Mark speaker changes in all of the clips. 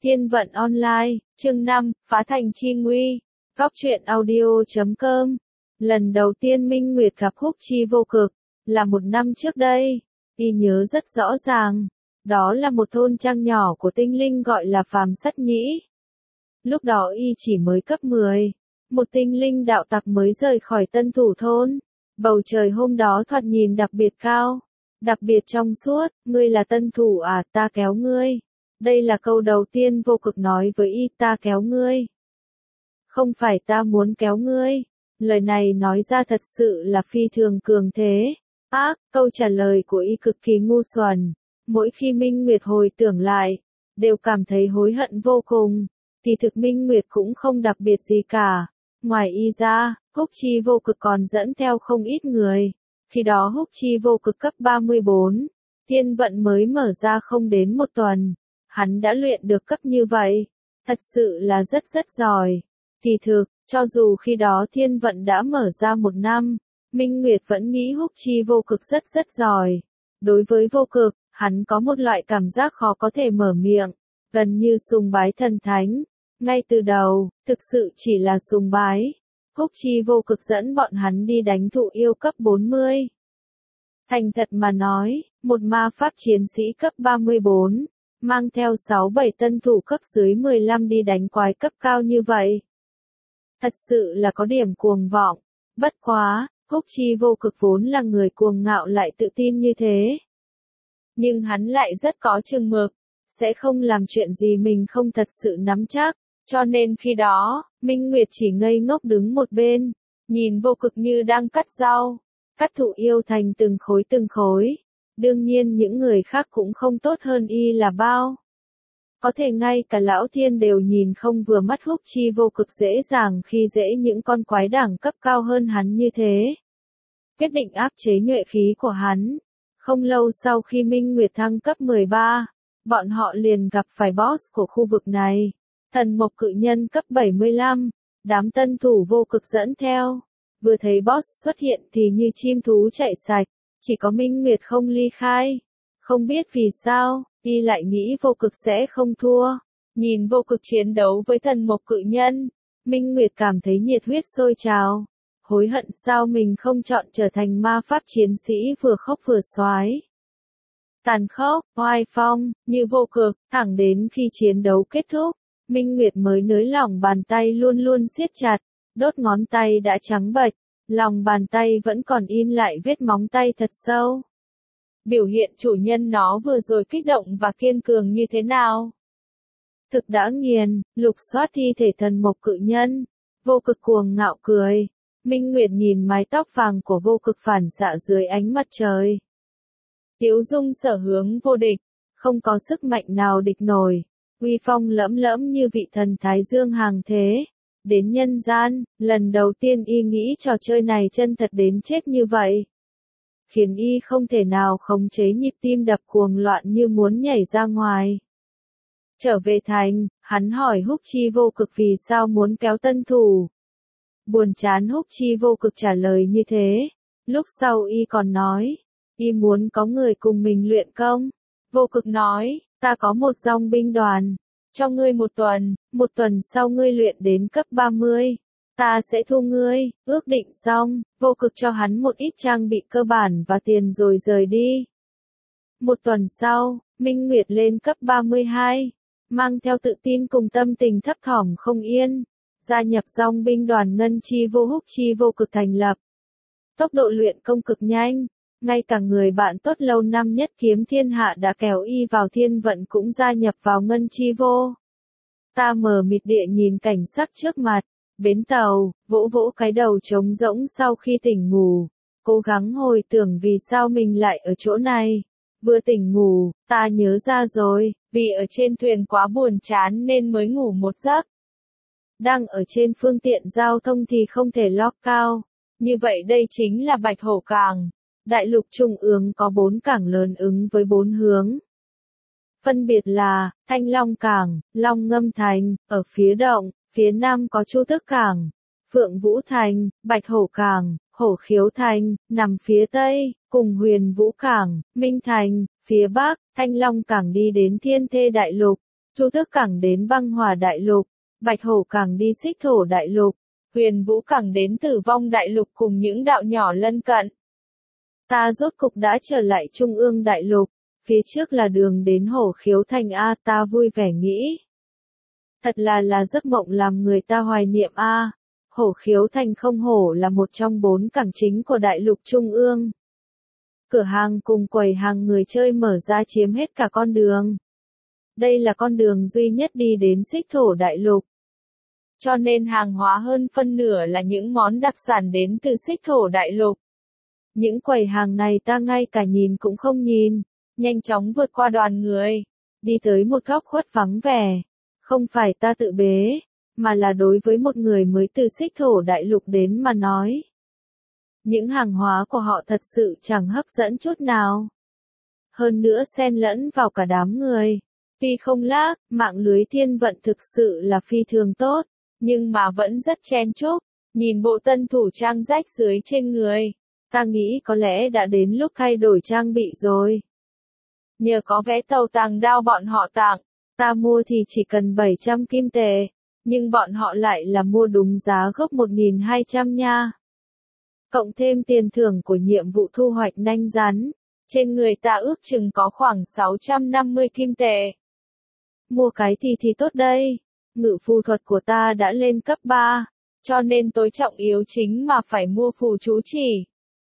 Speaker 1: Thiên vận online, chương 5, phá thành chi nguy. Góc truyện audio.com. Lần đầu tiên Minh Nguyệt gặp Húc Chi vô cực, là 1 năm trước đây. Y nhớ rất rõ ràng. Đó là một thôn trang nhỏ của tinh linh gọi là Phàm Sắt Nhĩ. Lúc đó Y chỉ mới cấp 10. Một tinh linh đạo tặc mới rời khỏi Tân Thủ thôn. Bầu trời hôm đó thoạt nhìn đặc biệt cao, đặc biệt trong suốt. Ngươi là Tân Thủ à, ta kéo ngươi. Đây là câu đầu tiên vô cực nói với Y, ta kéo ngươi. Không phải ta muốn kéo ngươi. Lời này nói ra thật sự là phi thường cường thế. Câu trả lời của Y cực kỳ ngu xuẩn. Mỗi khi Minh Nguyệt hồi tưởng lại, đều cảm thấy hối hận vô cùng. Thì thực Minh Nguyệt cũng không đặc biệt gì cả. Ngoài Y ra, Húc Chi vô cực còn dẫn theo không ít người. Khi đó Húc Chi vô cực cấp 34. Thiên vận mới mở ra không đến 1 tuần. Hắn đã luyện được cấp như vậy. Thật sự là rất giỏi. Thì thực, cho dù khi đó thiên vận đã mở ra 1 năm, Minh Nguyệt vẫn nghĩ Húc Chi vô cực rất giỏi. Đối với vô cực, hắn có một loại cảm giác khó có thể mở miệng, gần như sùng bái thần thánh. Ngay từ đầu, thực sự chỉ là sùng bái. Húc Chi vô cực dẫn bọn hắn đi đánh thụ yêu cấp 40. Thành thật mà nói, một ma pháp chiến sĩ cấp 34, mang theo 6-7 tân thủ cấp dưới 15 đi đánh quái cấp cao như vậy. Thật sự là có điểm cuồng vọng. Bất quá, Húc Chi vô cực vốn là người cuồng ngạo lại tự tin như thế. Nhưng hắn lại rất có chừng mực, sẽ không làm chuyện gì mình không thật sự nắm chắc. Cho nên khi đó, Minh Nguyệt chỉ ngây ngốc đứng một bên, nhìn vô cực như đang cắt rau, cắt thụ yêu thành từng khối. Đương nhiên những người khác cũng không tốt hơn Y là bao. Có thể ngay cả lão thiên đều nhìn không vừa mắt Húc Chi vô cực dễ dàng khi dễ những con quái đẳng cấp cao hơn hắn như thế. Quyết định áp chế nhuệ khí của hắn. Không lâu sau khi Minh Nguyệt thăng cấp 13, bọn họ liền gặp phải boss của khu vực này. Thần mộc cự nhân cấp 75, đám tân thủ vô cực dẫn theo. Vừa thấy boss xuất hiện thì như chim thú chạy sạch, chỉ có Minh Nguyệt không ly khai. Không biết vì sao, Y lại nghĩ vô cực sẽ không thua. Nhìn vô cực chiến đấu với thần mộc cự nhân, Minh Nguyệt cảm thấy nhiệt huyết sôi trào. Hối hận sao mình không chọn trở thành ma pháp chiến sĩ vừa khốc vừa xoái. Tàn khốc, oai phong, như vô cực, thẳng đến khi chiến đấu kết thúc. Minh Nguyệt mới nới lỏng bàn tay luôn siết chặt, đốt ngón tay đã trắng bệch, lòng bàn tay vẫn còn in lại vết móng tay thật sâu. Biểu hiện chủ nhân nó vừa rồi kích động và kiên cường như thế nào? Thực đã nghiền, lục soát thi thể thần mộc cự nhân, vô cực cuồng ngạo cười. Minh Nguyệt nhìn mái tóc vàng của vô cực phản xạ dưới ánh mặt trời. Tiếu dung sở hướng vô địch, không có sức mạnh nào địch nổi. Uy phong lẫm như vị thần Thái Dương hàng thế. Đến nhân gian, lần đầu tiên Y nghĩ trò chơi này chân thật đến chết như vậy. Khiến Y không thể nào khống chế nhịp tim đập cuồng loạn như muốn nhảy ra ngoài. Trở về thành, hắn hỏi Húc Chi vô cực vì sao muốn kéo tân thủ. Buồn chán Húc Chi vô cực trả lời như thế. Lúc sau Y còn nói, Y muốn có người cùng mình luyện công. Vô cực nói, ta có một dòng binh đoàn, cho ngươi 1 tuần, 1 tuần sau ngươi luyện đến cấp 30, ta sẽ thu ngươi. Ước định xong, vô cực cho hắn một ít trang bị cơ bản và tiền rồi rời đi. 1 tuần sau, Minh Nguyệt lên cấp 32, mang theo tự tin cùng tâm tình thấp thỏm không yên, gia nhập dòng binh đoàn Ngân Chi vô Húc Chi vô cực thành lập. Tốc độ luyện công cực nhanh. Ngay cả người bạn tốt lâu năm nhất Kiếm Thiên Hạ đã kéo Y vào thiên vận cũng gia nhập vào Ngân Chi vô. Ta mờ mịt địa nhìn cảnh sắc trước mặt, bến tàu, vỗ cái đầu trống rỗng sau khi tỉnh ngủ, cố gắng hồi tưởng vì sao mình lại ở chỗ này. Vừa tỉnh ngủ, ta nhớ ra rồi, vì ở trên thuyền quá buồn chán nên mới ngủ một giấc. Đang ở trên phương tiện giao thông thì không thể lock cao, như vậy đây chính là Bạch Hổ Cảng. Đại lục trung ương có 4 cảng lớn ứng với 4 hướng. Phân biệt là, Thanh Long Cảng, Long Ngâm Thành, ở phía đông, phía nam có Chu Tước Cảng, Phượng Vũ Thành, Bạch Hổ Cảng, Hổ Khiếu Thành, nằm phía tây, cùng Huyền Vũ Cảng, Minh Thành, phía bắc. Thanh Long Cảng đi đến Thiên Thê Đại Lục, Chu Tước Cảng đến băng hỏa đại lục, Bạch Hổ Cảng đi xích thổ đại lục, Huyền Vũ Cảng đến tử vong đại lục cùng những đạo nhỏ lân cận. Ta rốt cục đã trở lại Trung ương đại lục, phía trước là đường đến Hổ Khiếu Thành a, ta vui vẻ nghĩ. Thật là giấc mộng làm người ta hoài niệm a. Hổ Khiếu Thành không hổ là một trong 4 cảng chính của đại lục Trung ương. Cửa hàng cùng quầy hàng người chơi mở ra chiếm hết cả con đường. Đây là con đường duy nhất đi đến xích thổ đại lục. Cho nên hàng hóa hơn phân nửa là những món đặc sản đến từ xích thổ đại lục. Những quầy hàng này ta ngay cả nhìn cũng không nhìn, nhanh chóng vượt qua đoàn người, đi tới một góc khuất vắng vẻ. Không phải ta tự bế, mà là đối với một người mới từ xích thổ đại lục đến mà nói. Những hàng hóa của họ thật sự chẳng hấp dẫn chút nào. Hơn nữa xen lẫn vào cả đám người. Tuy không lag, mạng lưới thiên vận thực sự là phi thường tốt, nhưng mà vẫn rất chen chúc. Nhìn bộ tân thủ trang rách dưới trên người, ta nghĩ có lẽ đã đến lúc thay đổi trang bị rồi. Nhờ có vé tàu tàng đao bọn họ tặng, ta mua thì chỉ cần 700 kim tệ, nhưng bọn họ lại là mua đúng giá gốc 1.200 nha. Cộng thêm tiền thưởng của nhiệm vụ thu hoạch nanh rắn, trên người ta ước chừng có khoảng 650 kim tệ. Mua cái thì tốt đây, ngự phù thuật của ta đã lên cấp 3, cho nên tối trọng yếu chính mà phải mua phù chú chỉ.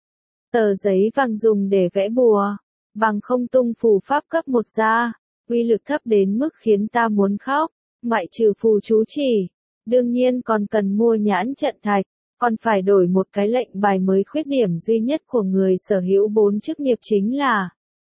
Speaker 1: Tờ giấy vàng dùng để vẽ bùa, bằng không tung phù pháp cấp 1 ra, uy lực thấp đến mức khiến ta muốn khóc, ngoại trừ phù chú chỉ. Đương nhiên còn cần mua nhãn trận thạch, còn phải đổi một cái lệnh bài mới. Khuyết điểm duy nhất của người sở hữu 4 chức nghiệp chính là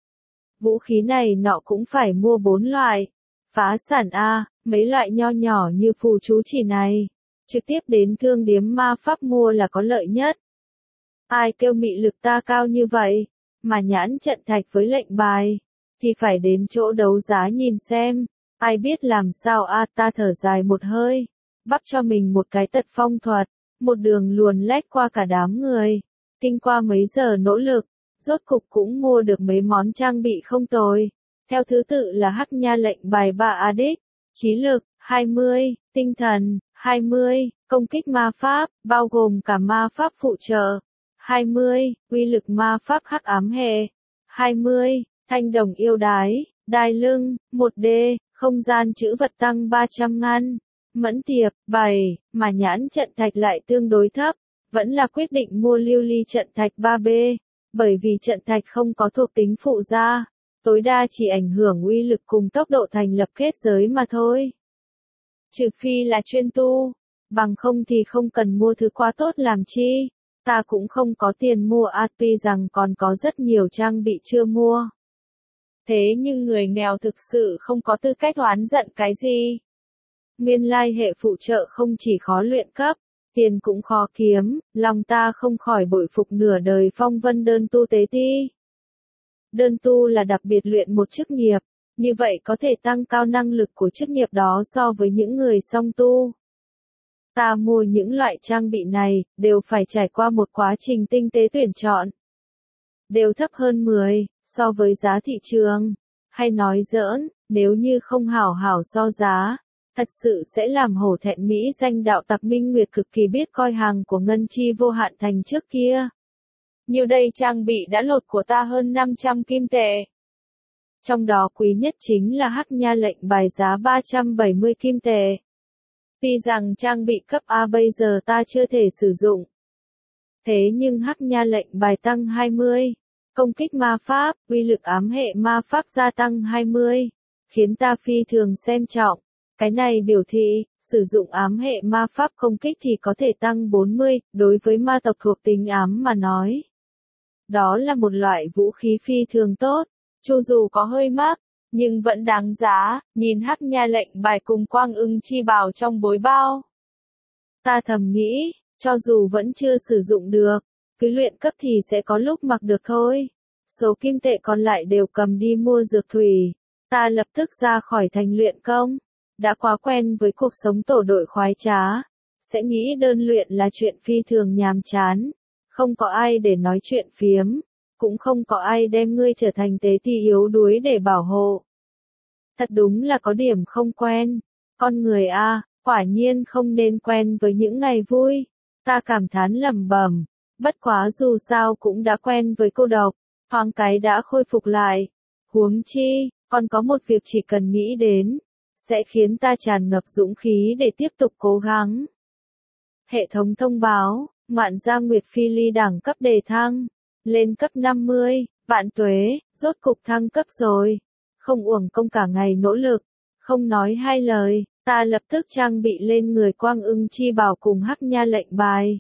Speaker 1: vũ khí này nọ cũng phải mua 4 loại. Phá sản a, mấy loại nho nhỏ như phù chú chỉ này, trực tiếp đến thương điếm ma pháp mua là có lợi nhất. Ai kêu mị lực ta cao như vậy, mà nhãn trận thạch với lệnh bài, thì phải đến chỗ đấu giá nhìn xem, ai biết làm sao a. Ta thở dài một hơi, bắp cho mình một cái tật phong thuật, một đường luồn lách qua cả đám người, kinh qua mấy giờ nỗ lực, rốt cục cũng mua được mấy món trang bị không tồi. Theo thứ tự là hắc nha lệnh bài 3 adix, trí lực 20, tinh thần 20, công kích ma pháp, bao gồm cả ma pháp phụ trợ 20, uy lực ma pháp hắc ám hệ 20, thanh đồng yêu đái, đai lưng 1D, không gian trữ vật tăng 300 ngăn, mẫn tiệp 7, mà nhãn trận thạch lại tương đối thấp, vẫn là quyết định mua lưu ly trận thạch 3B, bởi vì trận thạch không có thuộc tính phụ gia. Tối đa chỉ ảnh hưởng uy lực cùng tốc độ thành lập kết giới mà thôi. Trừ phi là chuyên tu, bằng không thì không cần mua thứ quá tốt làm chi. Ta cũng không có tiền mua tuy rằng còn có rất nhiều trang bị chưa mua. Thế nhưng người nghèo thực sự không có tư cách oán giận cái gì. Nguyên lai hệ phụ trợ không chỉ khó luyện cấp, tiền cũng khó kiếm, lòng ta không khỏi bội phục nửa đời phong vân đơn tu tế ti. Đơn tu là đặc biệt luyện một chức nghiệp, như vậy có thể tăng cao năng lực của chức nghiệp đó so với những người song tu. Ta mua những loại trang bị này, đều phải trải qua một quá trình tinh tế tuyển chọn. Đều thấp hơn 10, so với giá thị trường. Hay nói giỡn, nếu như không hảo hảo so giá, thật sự sẽ làm hổ thẹn mỹ danh đạo tặc Minh Nguyệt cực kỳ biết coi hàng của Ngân Chi Vô Hạn Thành trước kia. Nhiều đây trang bị đã lột của ta hơn 500 kim tệ. Trong đó quý nhất chính là hắc nha lệnh bài giá 370 kim tệ. Tuy rằng trang bị cấp A bây giờ ta chưa thể sử dụng. Thế nhưng hắc nha lệnh bài tăng 20, công kích ma pháp, uy lực ám hệ ma pháp gia tăng 20, khiến ta phi thường xem trọng. Cái này biểu thị, sử dụng ám hệ ma pháp công kích thì có thể tăng 40, đối với ma tộc thuộc tính ám mà nói. Đó là một loại vũ khí phi thường tốt, cho dù có hơi mắc, nhưng vẫn đáng giá. Nhìn hắc nha lệnh bài cùng quang ưng chi bào trong bối bao. Ta thầm nghĩ, cho dù vẫn chưa sử dụng được, cứ luyện cấp thì sẽ có lúc mặc được thôi. Số kim tệ còn lại đều cầm đi mua dược thủy. Ta lập tức ra khỏi thành luyện công. Đã quá quen với cuộc sống tổ đội khoái trá, sẽ nghĩ đơn luyện là chuyện phi thường nhàm chán. Không có ai để nói chuyện phiếm, cũng không có ai đem ngươi trở thành tế ti yếu đuối để bảo hộ. Thật đúng là có điểm không quen. Con người a, quả nhiên không nên quen với những ngày vui. Ta cảm thán lẩm bẩm. Bất quá dù sao cũng đã quen với cô độc. Thoáng cái đã khôi phục lại. Huống chi, còn có một việc chỉ cần nghĩ đến, sẽ khiến ta tràn ngập dũng khí để tiếp tục cố gắng. Hệ thống thông báo, Ngoạn gia Nguyệt Phi Ly đẳng cấp đề thăng, lên cấp 50, vạn tuế, rốt cục thăng cấp rồi. Không uổng công cả ngày nỗ lực, không nói hai lời, ta lập tức trang bị lên người Quang Ưng Chi Bảo cùng Hắc Nha lệnh bài.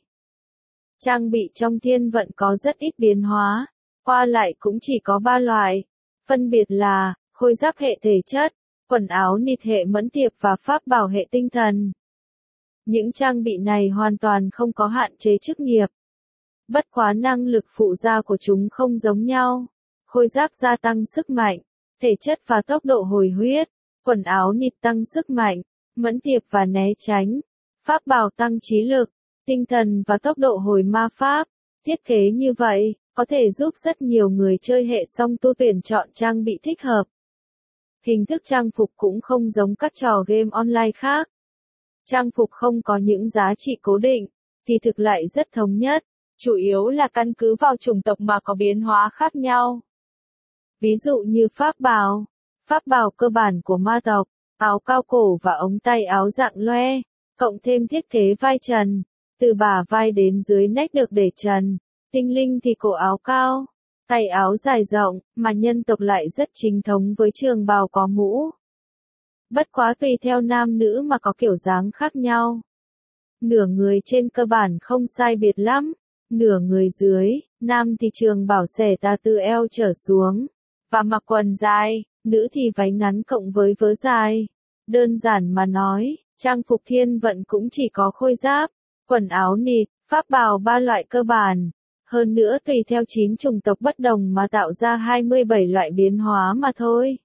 Speaker 1: Trang bị trong thiên vận có rất ít biến hóa, qua lại cũng chỉ có 3 loại, phân biệt là khôi giáp hệ thể chất, quần áo nịt hệ mẫn tiệp và pháp bảo hệ tinh thần. Những trang bị này hoàn toàn không có hạn chế chức nghiệp. Bất quá năng lực phụ gia của chúng không giống nhau. Khôi giáp gia tăng sức mạnh, thể chất và tốc độ hồi huyết, quần áo nịt tăng sức mạnh, mẫn tiệp và né tránh, pháp bảo tăng trí lực, tinh thần và tốc độ hồi ma pháp. Thiết kế như vậy, có thể giúp rất nhiều người chơi hệ song tu tuyển chọn trang bị thích hợp. Hình thức trang phục cũng không giống các trò game online khác. Trang phục không có những giá trị cố định, thì thực lại rất thống nhất, chủ yếu là căn cứ vào chủng tộc mà có biến hóa khác nhau. Ví dụ như pháp bào cơ bản của ma tộc, áo cao cổ và ống tay áo dạng loe, cộng thêm thiết kế vai trần, từ bả vai đến dưới nách được để trần, tinh linh thì cổ áo cao, tay áo dài rộng, mà nhân tộc lại rất chính thống với trường bào có mũ. Bất quá tùy theo nam nữ mà có kiểu dáng khác nhau. Nửa người trên cơ bản không sai biệt lắm, nửa người dưới, nam thì trường bảo xẻ tà từ eo trở xuống, và mặc quần dài, nữ thì váy ngắn cộng với vớ dài. Đơn giản mà nói, trang phục thiên vận cũng chỉ có khôi giáp, quần áo nịt, pháp bào 3 loại cơ bản. Hơn nữa tùy theo 9 chủng tộc bất đồng mà tạo ra 27 loại biến hóa mà thôi.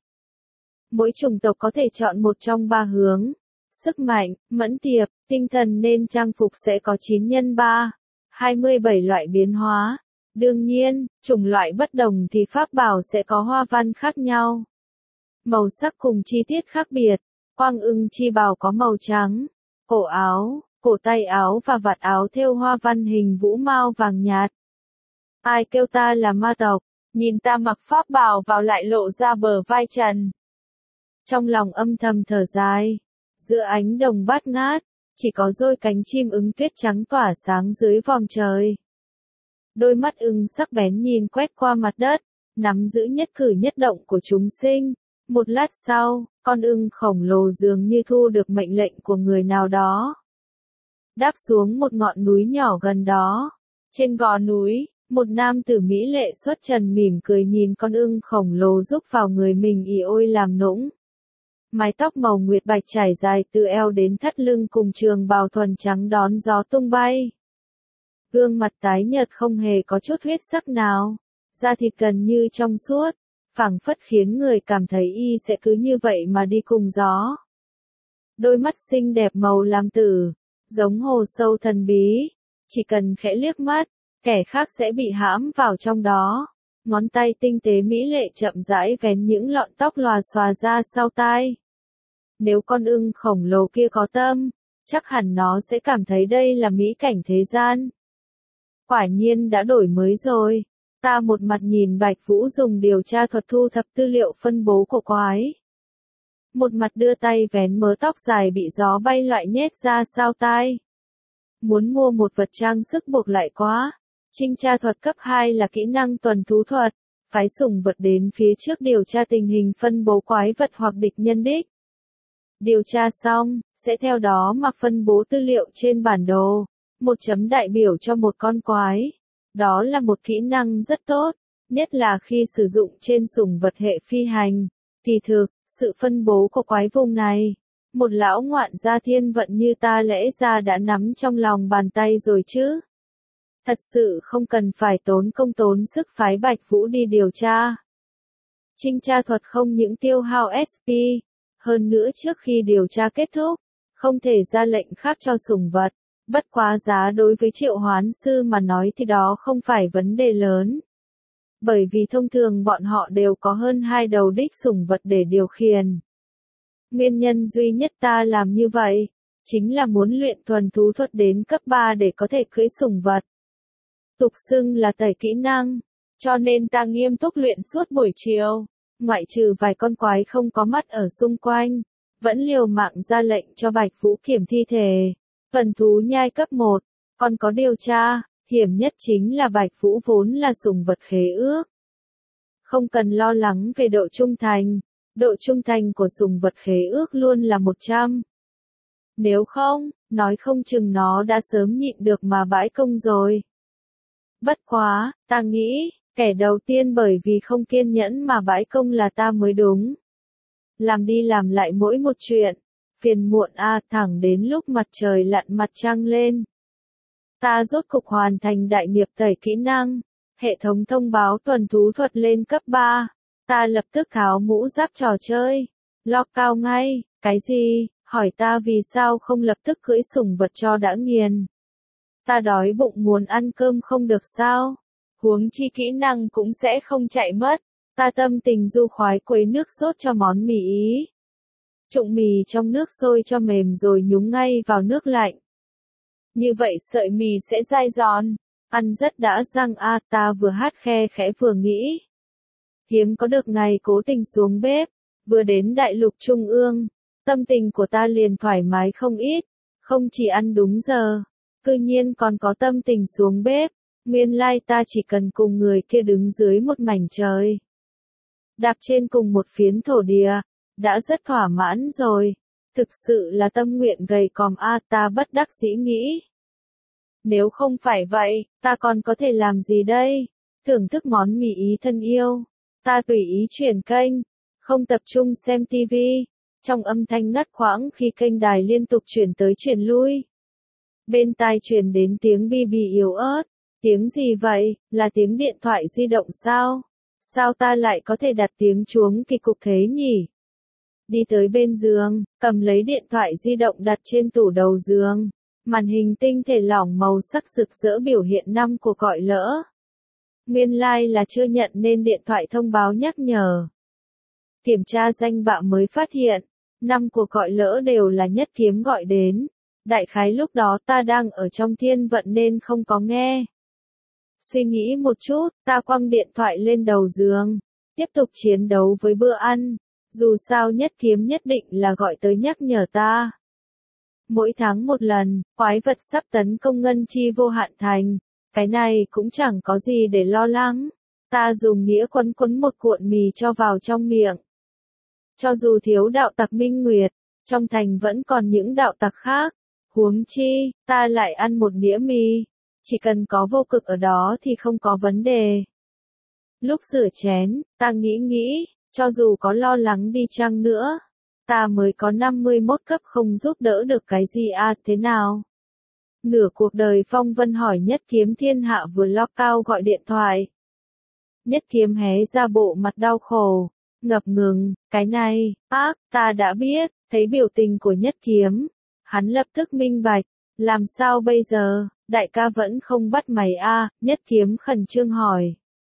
Speaker 1: Mỗi chủng tộc có thể chọn một trong 3 hướng. Sức mạnh, mẫn tiệp, tinh thần nên trang phục sẽ có 9 x 3, 27 loại biến hóa. Đương nhiên, chủng loại bất đồng thì pháp bảo sẽ có hoa văn khác nhau. Màu sắc cùng chi tiết khác biệt. Quang Ưng Chi Bảo có màu trắng, cổ áo, cổ tay áo và vạt áo thêu hoa văn hình vũ mao vàng nhạt. Ai kêu ta là ma tộc, nhìn ta mặc pháp bào vào lại lộ ra bờ vai trần. Trong lòng âm thầm thở dài, giữa ánh đồng bát ngát, chỉ có đôi cánh chim ưng tuyết trắng tỏa sáng dưới vòm trời. Đôi mắt ưng sắc bén nhìn quét qua mặt đất, nắm giữ nhất cử nhất động của chúng sinh. Một lát sau, con ưng khổng lồ dường như thu được mệnh lệnh của người nào đó. Đáp xuống một ngọn núi nhỏ gần đó. Trên gò núi, một nam tử mỹ lệ xuất trần mỉm cười nhìn con ưng khổng lồ rúc vào người mình ì ôi làm nũng. Mái tóc màu nguyệt bạch trải dài từ eo đến thắt lưng cùng trường bào thuần trắng đón gió tung bay. Gương mặt tái nhợt không hề có chút huyết sắc nào, da thịt gần như trong suốt, phảng phất khiến người cảm thấy y sẽ cứ như vậy mà đi cùng gió. Đôi mắt xinh đẹp màu lam tử, giống hồ sâu thần bí, chỉ cần khẽ liếc mắt, kẻ khác sẽ bị hãm vào trong đó. Ngón tay tinh tế mỹ lệ chậm rãi vén những lọn tóc lòa xòa ra sau tai. Nếu con ưng khổng lồ kia có tâm, chắc hẳn nó sẽ cảm thấy đây là mỹ cảnh thế gian. Quả nhiên đã đổi mới rồi. Ta một mặt nhìn Bạch Vũ dùng điều tra thuật thu thập tư liệu phân bố của quái. Một mặt đưa tay vén mớ tóc dài bị gió bay loại nhét ra sau tai. Muốn mua một vật trang sức buộc lại quá. Trinh tra thuật cấp 2 là kỹ năng tuần thú thuật, phái sủng vật đến phía trước điều tra tình hình phân bố quái vật hoặc địch nhân đích. Điều tra xong, sẽ theo đó mà phân bố tư liệu trên bản đồ, một chấm đại biểu cho một con quái. Đó là một kỹ năng rất tốt, nhất là khi sử dụng trên sủng vật hệ phi hành. Kỳ thực, sự phân bố của quái vùng này, một lão ngoạn gia thiên vận như ta lẽ ra đã nắm trong lòng bàn tay rồi chứ. Thật sự không cần phải tốn công tốn sức phái Bạch Vũ đi điều tra. Trinh tra thuật không những tiêu hao SP, hơn nữa trước khi điều tra kết thúc, không thể ra lệnh khác cho sủng vật. Bất quá giá đối với triệu hoán sư mà nói thì đó không phải vấn đề lớn. Bởi vì thông thường bọn họ đều có hơn 2 đầu đích sủng vật để điều khiển. Nguyên nhân duy nhất ta làm như vậy, chính là muốn luyện thuần thú thuật đến cấp 3 để có thể cưỡi sủng vật. Tục xưng là tẩy kỹ năng, cho nên ta nghiêm túc luyện suốt buổi chiều, ngoại trừ vài con quái không có mắt ở xung quanh, vẫn liều mạng ra lệnh cho Bạch Vũ kiểm thi thể. Thuần thú nhai cấp 1, còn có điều tra, hiểm nhất chính là Bạch Vũ vốn là sủng vật khế ước. Không cần lo lắng về độ trung thành của sủng vật khế ước luôn là 100. Nếu không, nói không chừng nó đã sớm nhịn được mà bãi công rồi. Bất quá, ta nghĩ, kẻ đầu tiên bởi vì không kiên nhẫn mà bãi công là ta mới đúng. Làm đi làm lại mỗi một chuyện, phiền muộn thẳng đến lúc mặt trời lặn mặt trăng lên. Ta rốt cục hoàn thành đại nghiệp tẩy kỹ năng, hệ thống thông báo thuần thú thuật lên cấp 3, ta lập tức tháo mũ giáp trò chơi, lock cao ngay, cái gì, hỏi ta vì sao không lập tức cưỡi sủng vật cho đã nghiền. Ta đói bụng muốn ăn cơm không được sao, huống chi kỹ năng cũng sẽ không chạy mất, ta tâm tình du khoái quấy nước sốt cho món mì Ý. Trụng mì trong nước sôi cho mềm rồi nhúng ngay vào nước lạnh. Như vậy sợi mì sẽ dai giòn, ăn rất đã răng ta vừa hát khe khẽ vừa nghĩ. Hiếm có được ngày cố tình xuống bếp, vừa đến đại lục trung ương, tâm tình của ta liền thoải mái không ít, không chỉ ăn đúng giờ, cư nhiên còn có tâm tình xuống bếp, nguyên lai ta chỉ cần cùng người kia đứng dưới một mảnh trời. Đạp trên cùng một phiến thổ địa, đã rất thỏa mãn rồi, thực sự là tâm nguyện gầy còm ta bất đắc dĩ nghĩ. Nếu không phải vậy, ta còn có thể làm gì đây? Thưởng thức món mì Ý thân yêu. Ta tùy ý chuyển kênh, không tập trung xem tivi, trong âm thanh ngắt quãng khi kênh đài liên tục chuyển tới chuyển lui. Bên tai truyền đến tiếng bi bì yếu ớt. Tiếng gì vậy? Là tiếng điện thoại di động sao? Sao ta lại có thể đặt tiếng chuông kỳ cục thế nhỉ? Đi tới bên giường, cầm lấy điện thoại di động đặt trên tủ đầu giường. Màn hình tinh thể lỏng màu sắc rực rỡ biểu hiện năm cuộc gọi lỡ. Nguyên lai là chưa nhận nên điện thoại thông báo nhắc nhở. Kiểm tra danh bạ mới phát hiện, 5 cuộc gọi lỡ đều là Nhất Kiếm gọi đến. Đại khái lúc đó ta đang ở trong thiên vận nên không có nghe. Suy nghĩ một chút, ta quăng điện thoại lên đầu giường, tiếp tục chiến đấu với bữa ăn. Dù sao Nhất Kiếm nhất định là gọi tới nhắc nhở ta. Mỗi tháng một lần, quái vật sắp tấn công ngân chi vô hạn thành. Cái này cũng chẳng có gì để lo lắng. Ta dùng nghĩa quấn một cuộn mì cho vào trong miệng. Cho dù thiếu đạo tặc Minh Nguyệt, trong thành vẫn còn những đạo tặc khác. Huống chi, ta lại ăn một đĩa mì. Chỉ cần có vô cực ở đó thì không có vấn đề. Lúc rửa chén, ta nghĩ, cho dù có lo lắng đi chăng nữa, ta mới có 51 cấp không giúp đỡ được cái gì thế nào? Nửa cuộc đời phong vân hỏi Nhất Kiếm thiên hạ vừa lo cao gọi điện thoại. Nhất Kiếm hé ra bộ mặt đau khổ, ngập ngừng, cái này, ta đã biết, thấy biểu tình của Nhất Kiếm. Hắn lập tức minh bạch, làm sao bây giờ, đại ca vẫn không bắt mày Nhất Kiếm khẩn trương hỏi.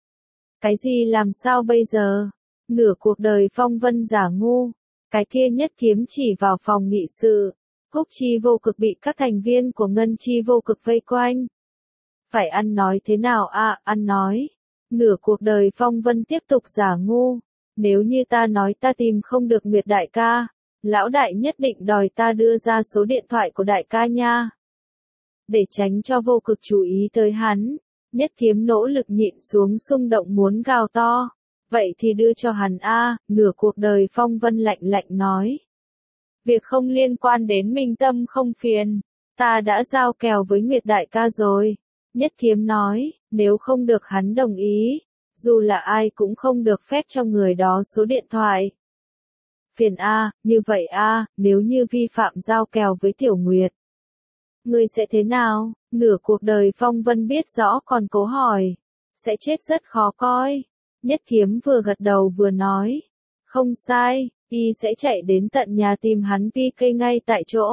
Speaker 1: Cái gì làm sao bây giờ? Nửa cuộc đời phong vân giả ngu, cái kia Nhất Kiếm chỉ vào phòng nghị sự. Húc Chi vô cực bị các thành viên của Ngân Chi vô cực vây quanh. Phải ăn nói thế nào ăn nói. Nửa cuộc đời phong vân tiếp tục giả ngu. Nếu như ta nói ta tìm không được Nguyệt đại ca, lão đại nhất định đòi ta đưa ra số điện thoại của đại ca nha. Để tránh cho vô cực chú ý tới hắn, Nhất Kiếm nỗ lực nhịn xuống xung động muốn gào to. Vậy thì đưa cho hắn nửa cuộc đời phong vân lạnh lạnh nói. Việc không liên quan đến minh tâm không phiền, ta đã giao kèo với Nguyệt đại ca rồi. Nhất Kiếm nói, nếu không được hắn đồng ý, dù là ai cũng không được phép cho người đó số điện thoại. Phiền như vậy nếu như vi phạm giao kèo với Tiểu Nguyệt. Ngươi sẽ thế nào? Nửa cuộc đời phong vân biết rõ còn cố hỏi. Sẽ chết rất khó coi. Nhất Kiếm vừa gật đầu vừa nói. Không sai, y sẽ chạy đến tận nhà tìm hắn PK ngay tại chỗ.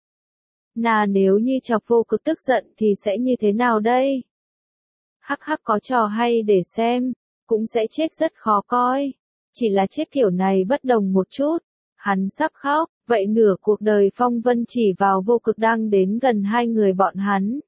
Speaker 1: Nếu như chọc vô cực tức giận thì sẽ như thế nào đây? Hắc có trò hay để xem, cũng sẽ chết rất khó coi. Chỉ là chết kiểu này bất đồng một chút. Hắn sắp khóc, vậy nửa cuộc đời phong vân chỉ vào vô cực đang đến gần hai người bọn hắn.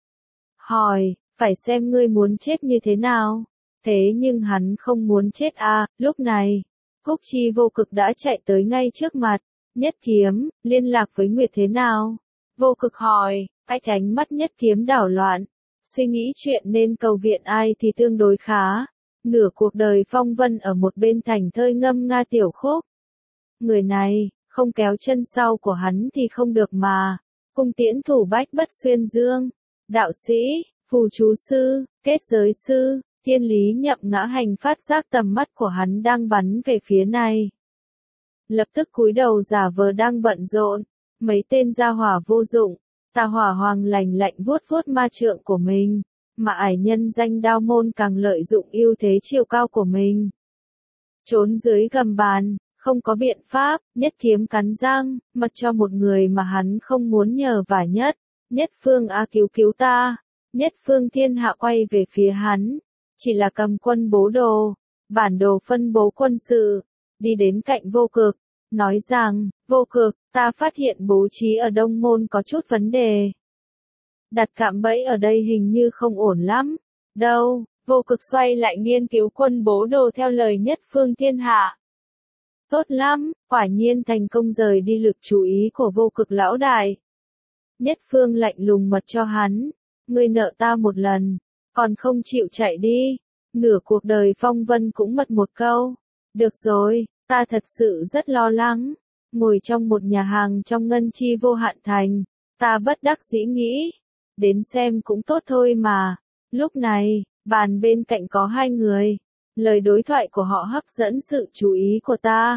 Speaker 1: Hỏi, phải xem ngươi muốn chết như thế nào? Thế nhưng hắn không muốn chết à, lúc này, Húc Chi vô cực đã chạy tới ngay trước mặt. Nhất kiếm, liên lạc với Nguyệt thế nào? Vô cực hỏi, cái tránh mắt nhất kiếm đảo loạn. Suy nghĩ chuyện nên cầu viện ai thì tương đối khá. Nửa cuộc đời phong vân ở một bên thành thơi ngâm nga tiểu khúc. Người này, không kéo chân sau của hắn thì không được mà. Cung tiễn thủ bách bất xuyên dương. Đạo sĩ, phù chú sư, kết giới sư, thiên lý nhậm ngã hành phát giác tầm mắt của hắn đang bắn về phía này. Lập tức cúi đầu giả vờ đang bận rộn, mấy tên gia hỏa vô dụng, tà hỏa hoàng lành lạnh vuốt vuốt ma trượng của mình, mà ải nhân danh đao môn càng lợi dụng ưu thế chiều cao của mình. Trốn dưới gầm bàn, không có biện pháp, nhất kiếm cắn răng, mặc cho một người mà hắn không muốn nhờ vả nhất. Nhất phương a cứu cứu ta, nhất phương thiên hạ quay về phía hắn, chỉ là cầm quân bố đồ, bản đồ phân bố quân sự, đi đến cạnh vô cực, nói rằng, vô cực, ta phát hiện bố trí ở Đông Môn có chút vấn đề. Đặt cạm bẫy ở đây hình như không ổn lắm, đâu, vô cực xoay lại nghiên cứu quân bố đồ theo lời nhất phương thiên hạ. Tốt lắm, quả nhiên thành công rời đi lực chú ý của vô cực lão đại. Nhất phương lạnh lùng mật cho hắn, ngươi nợ ta một lần, còn không chịu chạy đi. Nửa cuộc đời phong vân cũng mật một câu. Được rồi, ta thật sự rất lo lắng. Ngồi trong một nhà hàng trong ngân chi vô hạn thành, ta bất đắc dĩ nghĩ, đến xem cũng tốt thôi mà. Lúc này, bàn bên cạnh có hai người, lời đối thoại của họ hấp dẫn sự chú ý của ta.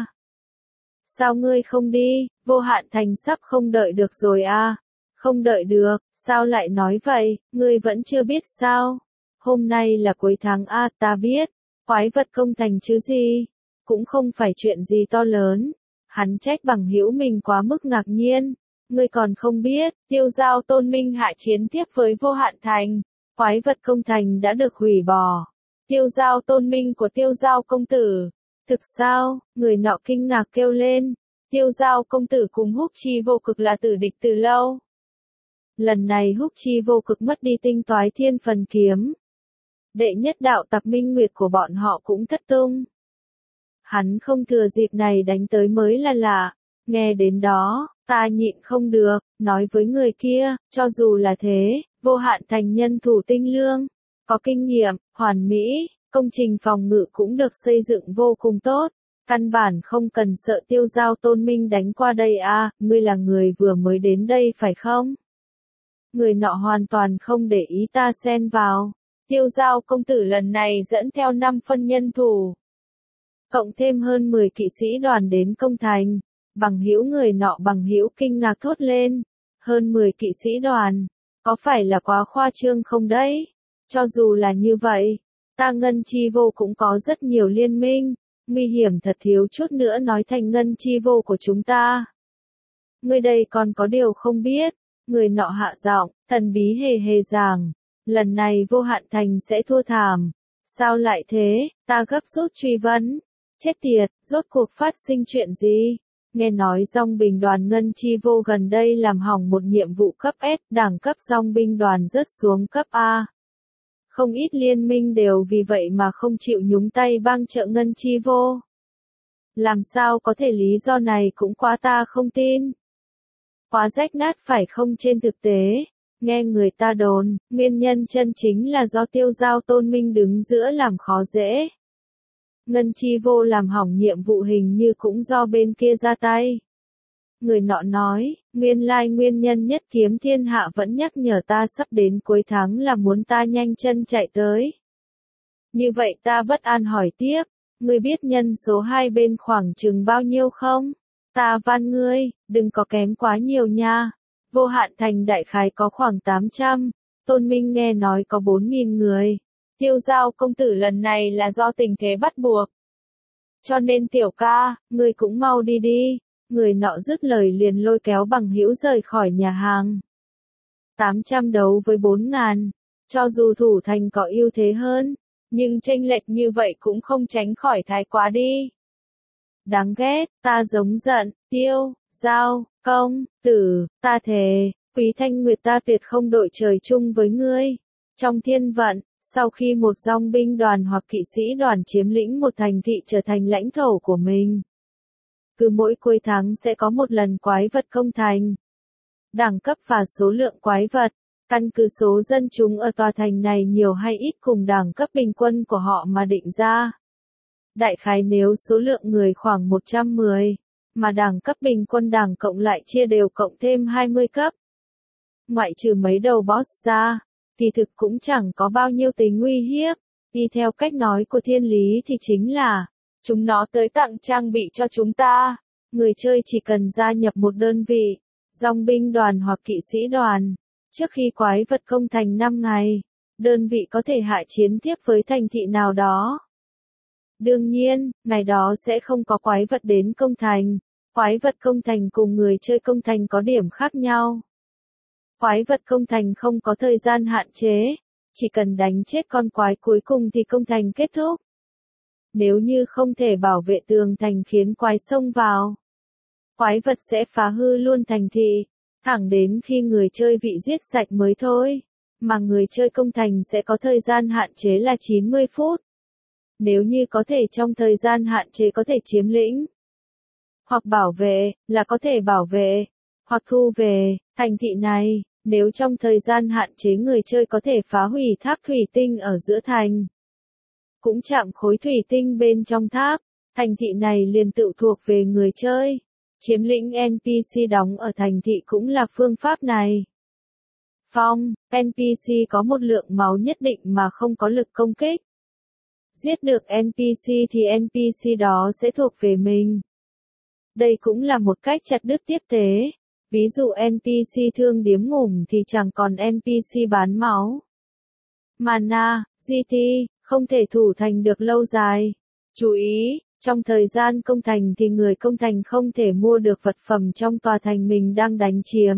Speaker 1: Sao ngươi không đi, vô hạn thành sắp không đợi được rồi à? Không đợi được, sao lại nói vậy, ngươi vẫn chưa biết sao? Hôm nay là cuối tháng a, ta biết, quái vật công thành chứ gì, cũng không phải chuyện gì to lớn. Hắn trách bằng hữu mình quá mức ngạc nhiên, ngươi còn không biết, Tiêu Giao Tôn Minh hạ chiến tiếp với vô hạn thành, quái vật công thành đã được hủy bỏ. Tiêu Giao Tôn Minh của Tiêu Giao công tử, thực sao? Người nọ kinh ngạc kêu lên, Tiêu Giao công tử cùng Húc Chi vô cực là tử địch từ lâu. Lần này Húc Chi vô cực mất đi tinh toái thiên phần kiếm. Đệ nhất đạo tặc minh nguyệt của bọn họ cũng thất tung. Hắn không thừa dịp này đánh tới mới là lạ. Nghe đến đó, ta nhịn không được, nói với người kia, cho dù là thế, vô hạn thành nhân thủ tinh lương, có kinh nghiệm, hoàn mỹ, công trình phòng ngự cũng được xây dựng vô cùng tốt. Căn bản không cần sợ Tiêu Giao Tôn Minh đánh qua đây à, ngươi là người vừa mới đến đây phải không? Người nọ hoàn toàn không để ý ta xen vào. Tiêu Giao công tử lần này dẫn theo 5 phân nhân thủ, cộng thêm hơn 10 kỵ sĩ đoàn đến công thành. Bằng hữu người nọ bằng hữu kinh ngạc thốt lên. Hơn 10 kỵ sĩ đoàn, có phải là quá khoa trương không đấy? Cho dù là như vậy, ta Ngân Chi Vô cũng có rất nhiều liên minh, nguy hiểm thật thiếu chút nữa nói thành Ngân Chi Vô của chúng ta. Người đây còn có điều không biết. Người nọ hạ giọng, thần bí hề hề giảng, lần này vô hạn thành sẽ thua thảm. Sao lại thế, ta gấp rút truy vấn. Chết tiệt, rốt cuộc phát sinh chuyện gì? Nghe nói dòng binh đoàn Ngân Chi Vô gần đây làm hỏng một nhiệm vụ cấp S, đẳng cấp dòng binh đoàn rớt xuống cấp A. Không ít liên minh đều vì vậy mà không chịu nhúng tay bang trợ Ngân Chi Vô. Làm sao có thể lý do này cũng quá ta không tin. Quá rách nát phải không trên thực tế, nghe người ta đồn, nguyên nhân chân chính là do Tiêu Giao Tôn Minh đứng giữa làm khó dễ. Ngân Chi Vô làm hỏng nhiệm vụ hình như cũng do bên kia ra tay. Người nọ nói, nguyên lai nguyên nhân nhất kiếm thiên hạ vẫn nhắc nhở ta sắp đến cuối tháng là muốn ta nhanh chân chạy tới. Như vậy ta bất an hỏi tiếp, ngươi biết nhân số hai bên khoảng chừng bao nhiêu không? Ta van ngươi, đừng có kém quá nhiều nha. Vô hạn thành đại khái có khoảng 800, Tôn Minh nghe nói có 4.000 người. Tiêu Giao công tử lần này là do tình thế bắt buộc. Cho nên tiểu ca, ngươi cũng mau đi đi. Người nọ dứt lời liền lôi kéo bằng hữu rời khỏi nhà hàng. 800 đấu với 4.000, cho dù thủ thành có ưu thế hơn, nhưng chênh lệch như vậy cũng không tránh khỏi thái quá đi. Đáng ghét, ta giống giận, Tiêu, Giao, Công, Tử, ta thề, Quý Thanh Nguyệt ta tuyệt không đội trời chung với ngươi. Trong thiên vận, sau khi một dòng binh đoàn hoặc kỵ sĩ đoàn chiếm lĩnh một thành thị trở thành lãnh thổ của mình, cứ mỗi cuối tháng sẽ có một lần quái vật công thành. Đẳng cấp và số lượng quái vật, căn cứ số dân chúng ở tòa thành này nhiều hay ít cùng đẳng cấp bình quân của họ mà định ra. Đại khái nếu số lượng người khoảng 110, mà đẳng cấp bình quân đẳng cộng lại chia đều cộng thêm 20 cấp. Ngoại trừ mấy đầu boss ra, thì thực cũng chẳng có bao nhiêu tính nguy hiếp. Đi theo cách nói của thiên lý thì chính là, chúng nó tới tặng trang bị cho chúng ta. Người chơi chỉ cần gia nhập một đơn vị, dòng binh đoàn hoặc kỵ sĩ đoàn. Trước khi quái vật công thành 5 ngày, đơn vị có thể hạ chiến tiếp với thành thị nào đó. Đương nhiên, ngày đó sẽ không có quái vật đến công thành. Quái vật công thành cùng người chơi công thành có điểm khác nhau. Quái vật công thành không có thời gian hạn chế, chỉ cần đánh chết con quái cuối cùng thì công thành kết thúc. Nếu như không thể bảo vệ tường thành khiến quái xông vào, quái vật sẽ phá hư luôn thành thị, thẳng đến khi người chơi bị giết sạch mới thôi, mà người chơi công thành sẽ có thời gian hạn chế là 90 phút. Nếu như có thể trong thời gian hạn chế có thể chiếm lĩnh, hoặc bảo vệ, là có thể bảo vệ, hoặc thu về, thành thị này, nếu trong thời gian hạn chế người chơi có thể phá hủy tháp thủy tinh ở giữa thành, cũng chạm khối thủy tinh bên trong tháp, thành thị này liền tự thuộc về người chơi. Chiếm lĩnh NPC đóng ở thành thị cũng là phương pháp này. Phong, NPC có một lượng máu nhất định mà không có lực công kích. Giết được NPC thì NPC đó sẽ thuộc về mình. Đây cũng là một cách chặt đứt tiếp tế. Ví dụ NPC thương điếm ngủm thì chẳng còn NPC bán máu. Mana, GT, không thể thủ thành được lâu dài. Chú ý, trong thời gian công thành thì người công thành không thể mua được vật phẩm trong tòa thành mình đang đánh chiếm.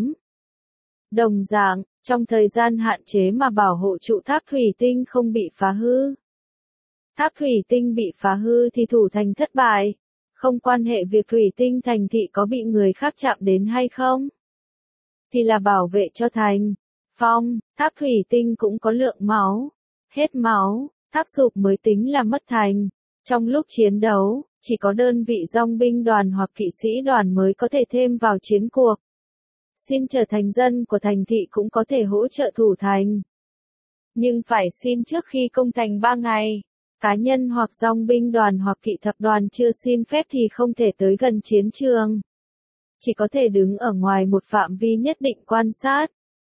Speaker 1: Đồng dạng, trong thời gian hạn chế mà bảo hộ trụ tháp thủy tinh không bị phá hư. Tháp thủy tinh bị phá hư thì thủ thành thất bại. Không quan hệ việc thủy tinh thành thị có bị người khác chạm đến hay không, thì là bảo vệ cho thành. Phong, tháp thủy tinh cũng có lượng máu. Hết máu, tháp sụp mới tính là mất thành. Trong lúc chiến đấu, chỉ có đơn vị dòng binh đoàn hoặc kỵ sĩ đoàn mới có thể thêm vào chiến cuộc. Xin trở thành dân của thành thị cũng có thể hỗ trợ thủ thành. Nhưng phải xin trước khi công thành 3 ngày. Cá nhân hoặc dòng binh đoàn hoặc kỵ thập đoàn chưa xin phép thì không thể tới gần chiến trường. Chỉ có thể đứng ở ngoài một phạm vi nhất định quan sát.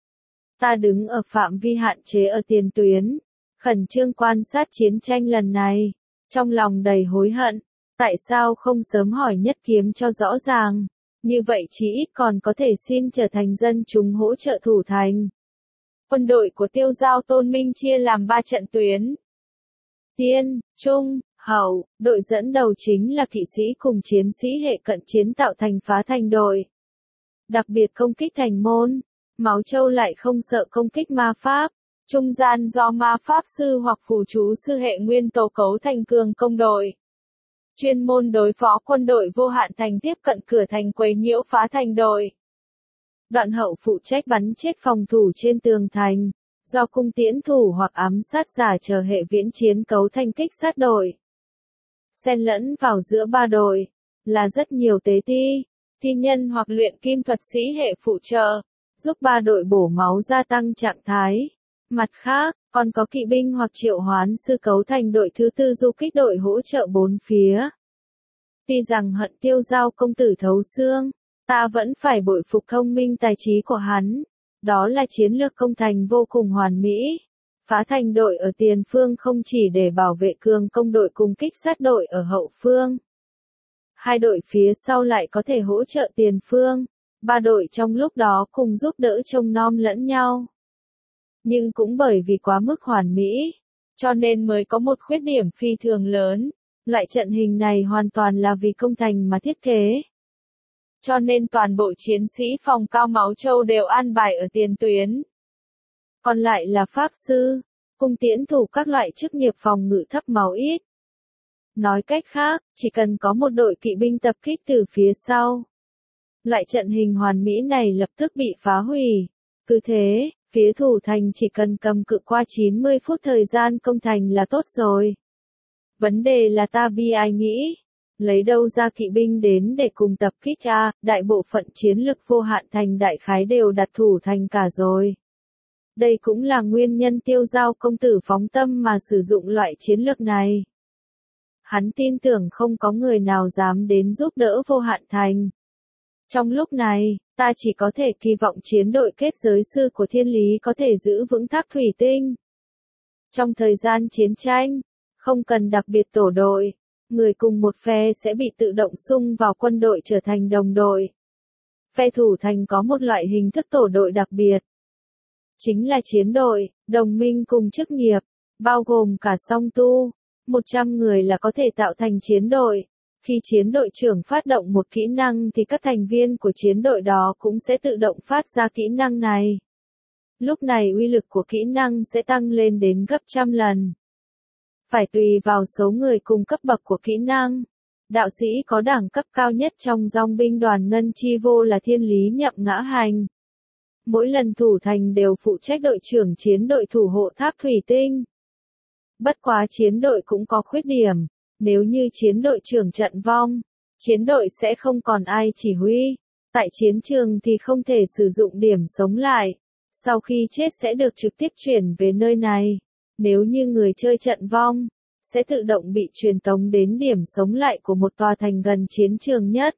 Speaker 1: Ta đứng ở phạm vi hạn chế ở tiền tuyến, khẩn trương quan sát chiến tranh lần này, trong lòng đầy hối hận. Tại sao không sớm hỏi Nhất Kiếm cho rõ ràng, như vậy chí ít còn có thể xin trở thành dân chúng hỗ trợ thủ thành. Quân đội của Tiêu Giao Tôn Minh chia làm 3 trận tuyến. Tiên, Trung, Hậu, đội dẫn đầu chính là kỵ sĩ cùng chiến sĩ hệ cận chiến tạo thành phá thành đội. Đặc biệt công kích thành môn, Máu Châu lại không sợ công kích ma pháp. Trung gian do ma pháp sư hoặc phù chú sư hệ nguyên tố cấu thành cường công đội. Chuyên môn đối phó quân đội vô hạn thành tiếp cận cửa thành quấy nhiễu phá thành đội. Đoạn hậu phụ trách bắn chết phòng thủ trên tường thành. Do cung tiễn thủ hoặc ám sát giả chờ hệ viễn chiến cấu thành kích sát đội. Xen lẫn vào giữa 3 đội, là rất nhiều tế ti, thi nhân hoặc luyện kim thuật sĩ hệ phụ trợ, giúp 3 đội bổ máu gia tăng trạng thái. Mặt khác, còn có kỵ binh hoặc triệu hoán sư cấu thành đội thứ 4 du kích đội hỗ trợ 4 phía. Tuy rằng hận Tiêu Giao công tử thấu xương, ta vẫn phải bội phục thông minh tài trí của hắn. Đó là chiến lược công thành vô cùng hoàn mỹ. Phá thành đội ở tiền phương không chỉ để bảo vệ cường công đội cùng kích sát đội ở hậu phương. 2 đội phía sau lại có thể hỗ trợ tiền phương. 3 đội trong lúc đó cùng giúp đỡ trông nom lẫn nhau. Nhưng cũng bởi vì quá mức hoàn mỹ, cho nên mới có một khuyết điểm phi thường lớn. Loại trận hình này hoàn toàn là vì công thành mà thiết kế. Cho nên toàn bộ chiến sĩ phòng cao Máu Châu đều an bài ở tiền tuyến. Còn lại là pháp sư, cung tiễn thủ các loại chức nghiệp phòng ngự thấp máu ít. Nói cách khác, chỉ cần có một đội kỵ binh tập kích từ phía sau, Loại trận hình hoàn mỹ này lập tức bị phá hủy. Cứ thế, phía thủ thành chỉ cần cầm cự qua 90 phút thời gian công thành là tốt rồi. Vấn đề là ta bi ai nghĩ, lấy đâu ra kỵ binh đến để cùng tập kích a, đại bộ phận chiến lực vô hạn thành đại khái đều đặt thủ thành cả rồi. Đây cũng là nguyên nhân Tiêu Giao công tử phóng tâm mà sử dụng loại chiến lược này. Hắn tin tưởng không có người nào dám đến giúp đỡ vô hạn thành. Trong lúc này, ta chỉ có thể kỳ vọng chiến đội kết giới sư của thiên lý có thể giữ vững tháp thủy tinh. Trong thời gian chiến tranh, không cần đặc biệt tổ đội, người cùng một phe sẽ bị tự động xung vào quân đội trở thành đồng đội. Phe thủ thành có một loại hình thức tổ đội đặc biệt. Chính là chiến đội, đồng minh cùng chức nghiệp, bao gồm cả song tu. 100 người là có thể tạo thành chiến đội. Khi chiến đội trưởng phát động một kỹ năng thì các thành viên của chiến đội đó cũng sẽ tự động phát ra kỹ năng này. Lúc này uy lực của kỹ năng sẽ tăng lên đến gấp trăm lần. Phải tùy vào số người cùng cấp bậc của kỹ năng. Đạo sĩ có đẳng cấp cao nhất trong dòng binh đoàn Ngân Chi Vô là Thiên Lý Nhậm Ngã Hành. Mỗi lần thủ thành đều phụ trách đội trưởng chiến đội thủ hộ tháp thủy tinh. Bất quá chiến đội cũng có khuyết điểm. Nếu như chiến đội trưởng trận vong, chiến đội sẽ không còn ai chỉ huy. Tại chiến trường thì không thể sử dụng điểm sống lại. Sau khi chết sẽ được trực tiếp chuyển về nơi này. Nếu như người chơi trận vong, sẽ tự động bị truyền tống đến điểm sống lại của một tòa thành gần chiến trường nhất.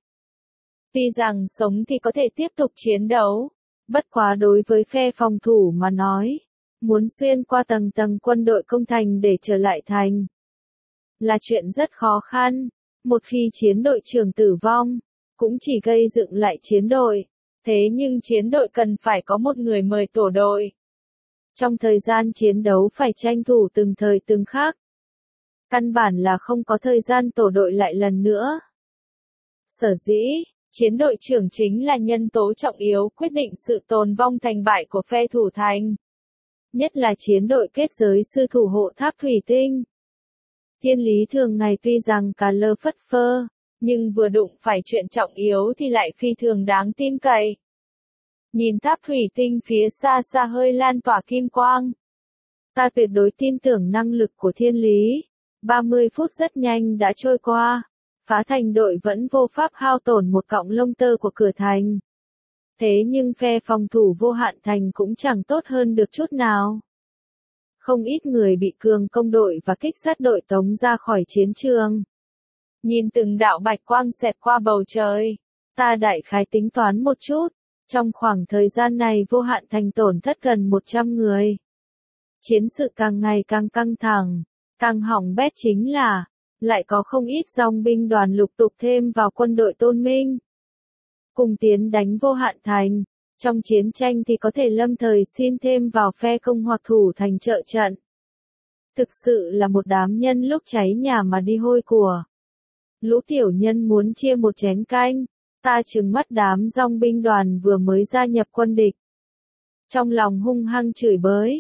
Speaker 1: Tuy rằng sống thì có thể tiếp tục chiến đấu. Bất quá đối với phe phòng thủ mà nói, muốn xuyên qua tầng tầng quân đội công thành để trở lại thành là chuyện rất khó khăn. Một khi chiến đội trưởng tử vong, cũng chỉ gây dựng lại chiến đội. Thế nhưng chiến đội cần phải có một người mời tổ đội. Trong thời gian chiến đấu phải tranh thủ từng thời từng khắc. Căn bản là không có thời gian tổ đội lại lần nữa. Sở dĩ, chiến đội trưởng chính là nhân tố trọng yếu quyết định sự tồn vong thành bại của phe thủ thành. Nhất là chiến đội kết giới sư thủ hộ tháp thủy tinh. Thiên lý thường ngày tuy rằng cả lơ phất phơ, nhưng vừa đụng phải chuyện trọng yếu thì lại phi thường đáng tin cậy. Nhìn tháp thủy tinh phía xa xa hơi lan tỏa kim quang. Ta tuyệt đối tin tưởng năng lực của thiên lý. 30 phút rất nhanh đã trôi qua. Phá thành đội vẫn vô pháp hao tổn một cọng lông tơ của cửa thành. Thế nhưng phe phòng thủ vô hạn thành cũng chẳng tốt hơn được chút nào. Không ít người bị cường công đội và kích sát đội tống ra khỏi chiến trường. Nhìn từng đạo bạch quang xẹt qua bầu trời, ta đại khái tính toán một chút. Trong khoảng thời gian này vô hạn thành tổn thất gần 100 người. Chiến sự càng ngày càng căng thẳng, càng hỏng bét chính là, lại có không ít dòng binh đoàn lục tục thêm vào quân đội Tôn Minh. Cùng tiến đánh vô hạn thành, trong chiến tranh thì có thể lâm thời xin thêm vào phe công hoặc thủ thành trợ trận. Thực sự là một đám nhân lúc cháy nhà mà đi hôi của. Lũ tiểu nhân muốn chia một chén canh. Ta trừng mắt đám dòng binh đoàn vừa mới gia nhập quân địch. Trong lòng hung hăng chửi bới.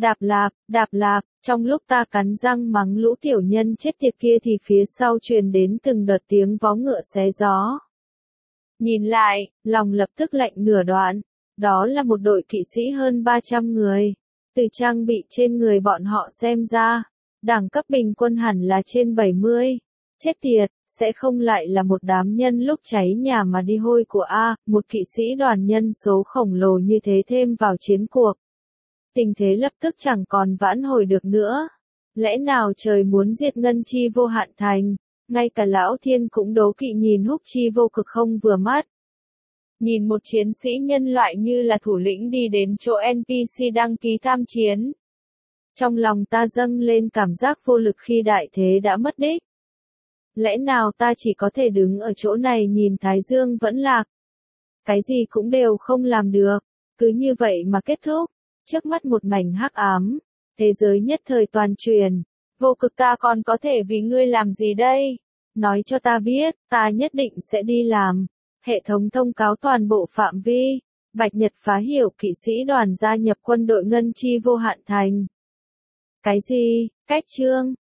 Speaker 1: Đạp lạp, trong lúc ta cắn răng mắng lũ tiểu nhân chết tiệt kia thì phía sau truyền đến từng đợt tiếng vó ngựa xé gió. Nhìn lại, lòng lập tức lạnh nửa đoạn. Đó là một đội kỵ sĩ hơn 300 người. Từ trang bị trên người bọn họ xem ra, đẳng cấp bình quân hẳn là trên 70. Chết tiệt. Sẽ không lại là một đám nhân lúc cháy nhà mà đi hôi của A, một kỵ sĩ đoàn nhân số khổng lồ như thế thêm vào chiến cuộc. Tình thế lập tức chẳng còn vãn hồi được nữa. Lẽ nào trời muốn diệt Ngân Chi Vô hạn thành, ngay cả Lão Thiên cũng đố kỵ nhìn Húc Chi Vô cực không vừa mắt. Nhìn một chiến sĩ nhân loại như là thủ lĩnh đi đến chỗ NPC đăng ký tham chiến. Trong lòng ta dâng lên cảm giác vô lực khi đại thế đã mất đích. Lẽ nào ta chỉ có thể đứng ở chỗ này nhìn Thái Dương vẫn lạc? Cái gì cũng đều không làm được, cứ như vậy mà kết thúc. Trước mắt một mảnh hắc ám, thế giới nhất thời toàn truyền. Vô cực ta còn có thể vì ngươi làm gì đây? Nói cho ta biết, ta nhất định sẽ đi làm. Hệ thống thông cáo toàn bộ phạm vi. Bạch Nhật phá hiểu kỵ sĩ đoàn gia nhập quân đội Ngân Chi Vô hạn thành. Cái gì? Cách chương